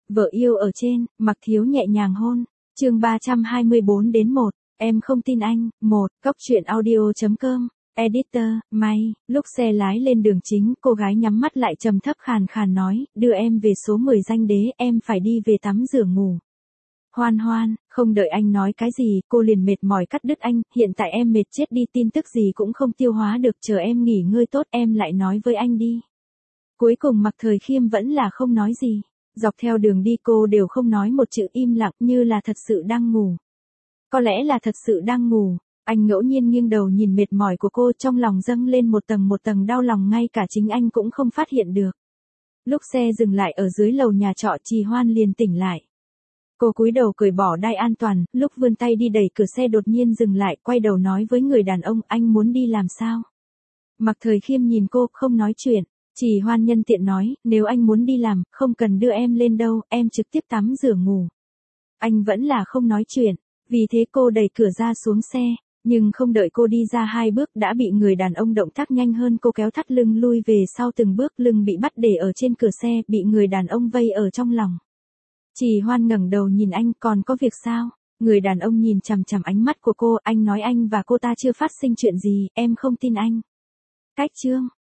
Vợ yêu ở trên, Mạc Thiếu nhẹ nhàng hôn. Chương 324-1, em không tin anh. 1, Cóc truyện audio.com. Editor, May. Lúc xe lái lên đường chính, cô gái nhắm mắt lại trầm thấp khàn khàn nói, đưa em về số 10 danh đế, em phải đi về tắm rửa ngủ. Hoan Hoan, không đợi anh nói cái gì, cô liền mệt mỏi cắt đứt anh, hiện tại em mệt chết đi, tin tức gì cũng không tiêu hóa được, chờ em nghỉ ngơi tốt em lại nói với anh đi. Cuối cùng Mạc Thời Khiêm vẫn là không nói gì. Dọc theo đường đi cô đều không nói một chữ, im lặng như là thật sự đang ngủ. Có lẽ là thật sự đang ngủ. Anh ngẫu nhiên nghiêng đầu nhìn mệt mỏi của cô, trong lòng dâng lên một tầng đau lòng, ngay cả chính anh cũng không phát hiện được. Lúc xe dừng lại ở dưới lầu nhà trọ, Trì Hoan liền tỉnh lại. Cô cúi đầu cởi bỏ đai an toàn, lúc vươn tay đi đẩy cửa xe đột nhiên dừng lại, quay đầu nói với người đàn ông, anh muốn đi làm sao? Mạc Thời Khiêm nhìn cô, không nói chuyện. Trì Hoan nhân tiện nói, nếu anh muốn đi làm, không cần đưa em lên đâu, em trực tiếp tắm rửa ngủ. Anh vẫn là không nói chuyện, vì thế cô đẩy cửa ra xuống xe, nhưng không đợi cô đi ra 2 bước đã bị người đàn ông động tác nhanh hơn cô kéo thắt lưng lui về sau từng bước, lưng bị bắt để ở trên cửa xe, bị người đàn ông vây ở trong lòng. Trì Hoan ngẩng đầu nhìn anh, còn có việc sao? Người đàn ông nhìn chằm chằm ánh mắt của cô, anh nói anh và cô ta chưa phát sinh chuyện gì, em không tin anh. Cách chương